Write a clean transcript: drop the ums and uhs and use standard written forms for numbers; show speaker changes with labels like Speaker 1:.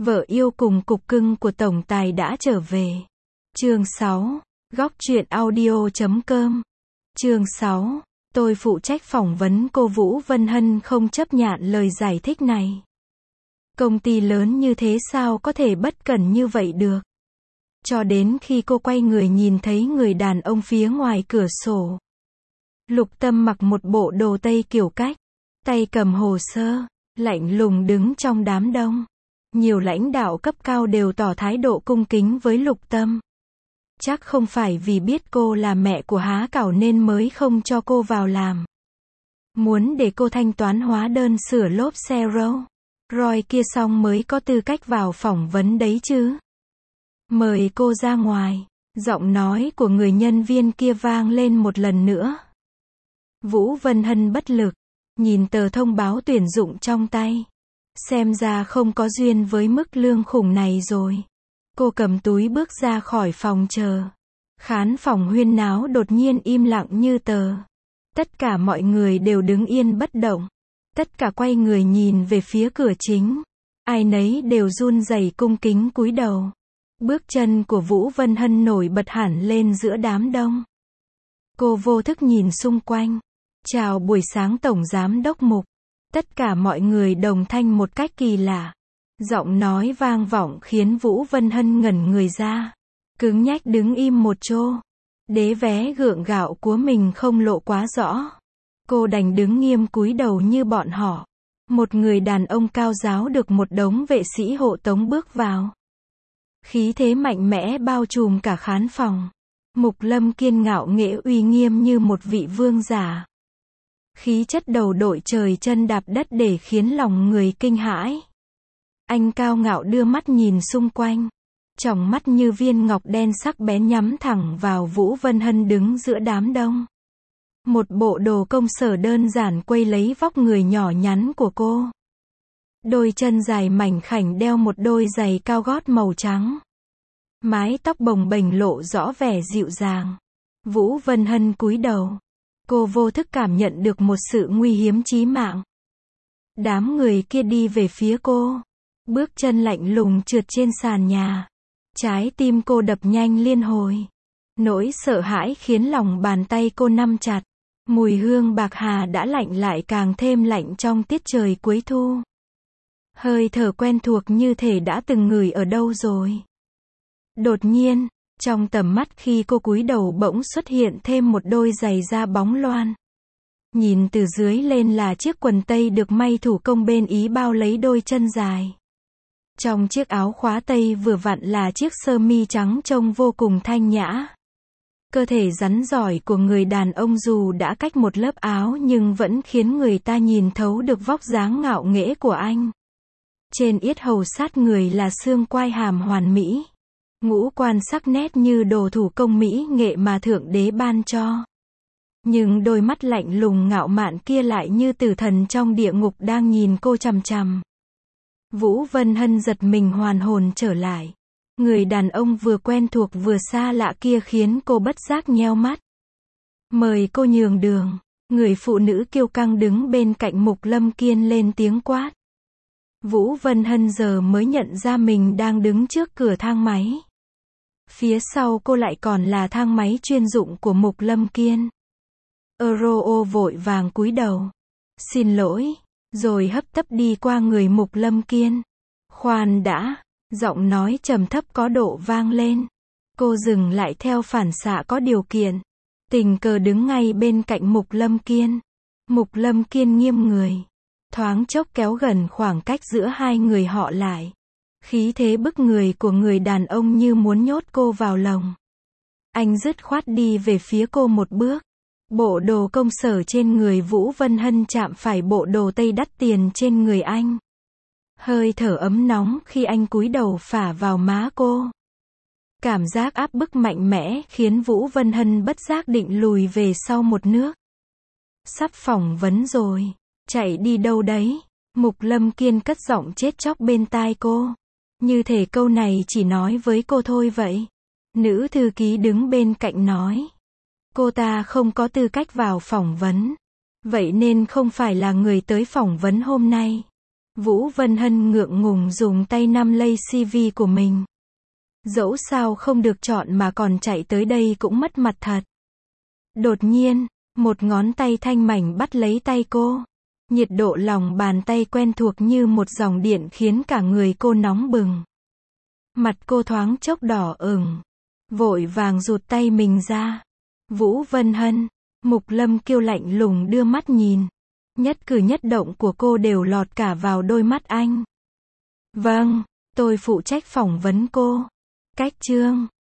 Speaker 1: Vợ yêu cùng cục cưng của tổng tài đã trở về. Chương 6. Góc truyện audio.com. Chương 6. Tôi phụ trách phỏng vấn cô Vũ Vân Hân không chấp nhận lời giải thích này. Công ty lớn như thế sao có thể bất cẩn như vậy được? Cho đến khi cô quay người nhìn thấy người đàn ông phía ngoài cửa sổ. Lục Tâm mặc một bộ đồ Tây kiểu cách, tay cầm hồ sơ, lạnh lùng đứng trong đám đông. Nhiều lãnh đạo cấp cao đều tỏ thái độ cung kính với Lục Tâm. Chắc không phải vì biết cô là mẹ của Há Cảo nên mới không cho cô vào làm. Muốn để cô thanh toán hóa đơn sửa lốp xe Rolls-Royce kia xong mới có tư cách vào phỏng vấn đấy chứ. Mời cô ra ngoài. Giọng nói của người nhân viên kia vang lên một lần nữa. Vũ Vân Hân bất lực, nhìn tờ thông báo tuyển dụng trong tay. Xem ra không có duyên với mức lương khủng này rồi. Cô cầm túi bước ra khỏi phòng chờ. Khán phòng huyên náo đột nhiên im lặng như tờ. Tất cả mọi người đều đứng yên bất động. Tất cả quay người nhìn về phía cửa chính. Ai nấy đều run rẩy cung kính cúi đầu. Bước chân của Vũ Vân Hân nổi bật hẳn lên giữa đám đông. Cô vô thức nhìn xung quanh. Chào buổi sáng Tổng Giám Đốc Mục. Tất cả mọi người đồng thanh một cách kỳ lạ. Giọng nói vang vọng khiến Vũ Vân Hân ngẩn người ra. Cứng nhách đứng im một chỗ. Đế vé gượng gạo của mình không lộ quá rõ. Cô đành đứng nghiêm cúi đầu như bọn họ. Một người đàn ông cao ráo được một đống vệ sĩ hộ tống bước vào. Khí thế mạnh mẽ bao trùm cả khán phòng. Mục Lâm Kiên ngạo nghễ uy nghiêm như một vị vương giả. Khí chất đầu đội trời chân đạp đất để khiến lòng người kinh hãi. Anh cao ngạo đưa mắt nhìn xung quanh. Tròng mắt như viên ngọc đen sắc bén nhắm thẳng vào Vũ Vân Hân đứng giữa đám đông. Một bộ đồ công sở đơn giản quây lấy vóc người nhỏ nhắn của cô. Đôi chân dài mảnh khảnh đeo một đôi giày cao gót màu trắng. Mái tóc bồng bềnh lộ rõ vẻ dịu dàng. Vũ Vân Hân cúi đầu. Cô vô thức cảm nhận được một sự nguy hiểm chí mạng. Đám người kia đi về phía cô. Bước chân lạnh lùng trượt trên sàn nhà. Trái tim cô đập nhanh liên hồi. Nỗi sợ hãi khiến lòng bàn tay cô nắm chặt. Mùi hương bạc hà đã lạnh lại càng thêm lạnh trong tiết trời cuối thu. Hơi thở quen thuộc như thể đã từng ngửi ở đâu rồi. Đột nhiên, trong tầm mắt khi cô cúi đầu bỗng xuất hiện thêm một đôi giày da bóng loan. Nhìn từ dưới lên là chiếc quần tây được may thủ công bên Ý bao lấy đôi chân dài. Trong chiếc áo khóa tây vừa vặn là chiếc sơ mi trắng trông vô cùng thanh nhã. Cơ thể rắn rỏi của người đàn ông dù đã cách một lớp áo nhưng vẫn khiến người ta nhìn thấu được vóc dáng ngạo nghễ của anh. Trên yết hầu sát người là xương quai hàm hoàn mỹ. Ngũ quan sắc nét như đồ thủ công mỹ nghệ mà Thượng Đế ban cho. Nhưng đôi mắt lạnh lùng ngạo mạn kia lại như tử thần trong địa ngục đang nhìn cô chằm chằm. Vũ Vân Hân giật mình hoàn hồn trở lại. Người đàn ông vừa quen thuộc vừa xa lạ kia khiến cô bất giác nheo mắt. Mời cô nhường đường. Người phụ nữ kiêu căng đứng bên cạnh Mục Lâm Kiên lên tiếng quát. Vũ Vân Hân giờ mới nhận ra mình đang đứng trước cửa thang máy. Phía sau cô lại còn là thang máy chuyên dụng của Mục Lâm Kiên. Euro vội vàng cúi đầu. Xin lỗi. Rồi hấp tấp đi qua người Mục Lâm Kiên. Khoan đã. Giọng nói trầm thấp có độ vang lên. Cô dừng lại theo phản xạ có điều kiện. Tình cờ đứng ngay bên cạnh Mục Lâm Kiên. Mục Lâm Kiên nghiêm người. Thoáng chốc kéo gần khoảng cách giữa hai người họ lại. Khí thế bức người của người đàn ông như muốn nhốt cô vào lồng. Anh dứt khoát đi về phía cô một bước. Bộ đồ công sở trên người Vũ Vân Hân chạm phải bộ đồ tây đắt tiền trên người anh. Hơi thở ấm nóng khi anh cúi đầu phả vào má cô. Cảm giác áp bức mạnh mẽ khiến Vũ Vân Hân bất giác định lùi về sau một nước. Sắp phỏng vấn rồi. Chạy đi đâu đấy? Mục Lâm Kiên cất giọng chết chóc bên tai cô. Như thể câu này chỉ nói với cô thôi vậy. Nữ thư ký đứng bên cạnh nói. Cô ta không có tư cách vào phỏng vấn. Vậy nên không phải là người tới phỏng vấn hôm nay. Vũ Vân Hân ngượng ngùng dùng tay nắm lấy CV của mình. Dẫu sao không được chọn mà còn chạy tới đây cũng mất mặt thật. Đột nhiên, một ngón tay thanh mảnh bắt lấy tay cô. Nhiệt độ lòng bàn tay quen thuộc như một dòng điện khiến cả người cô nóng bừng. Mặt cô thoáng chốc đỏ ửng. Vội vàng rụt tay mình ra. Vũ Vân Hân, Mục Lâm Kiêu lạnh lùng đưa mắt nhìn. Nhất cử nhất động của cô đều lọt cả vào đôi mắt anh. Vâng, tôi phụ trách phỏng vấn cô. Cách chương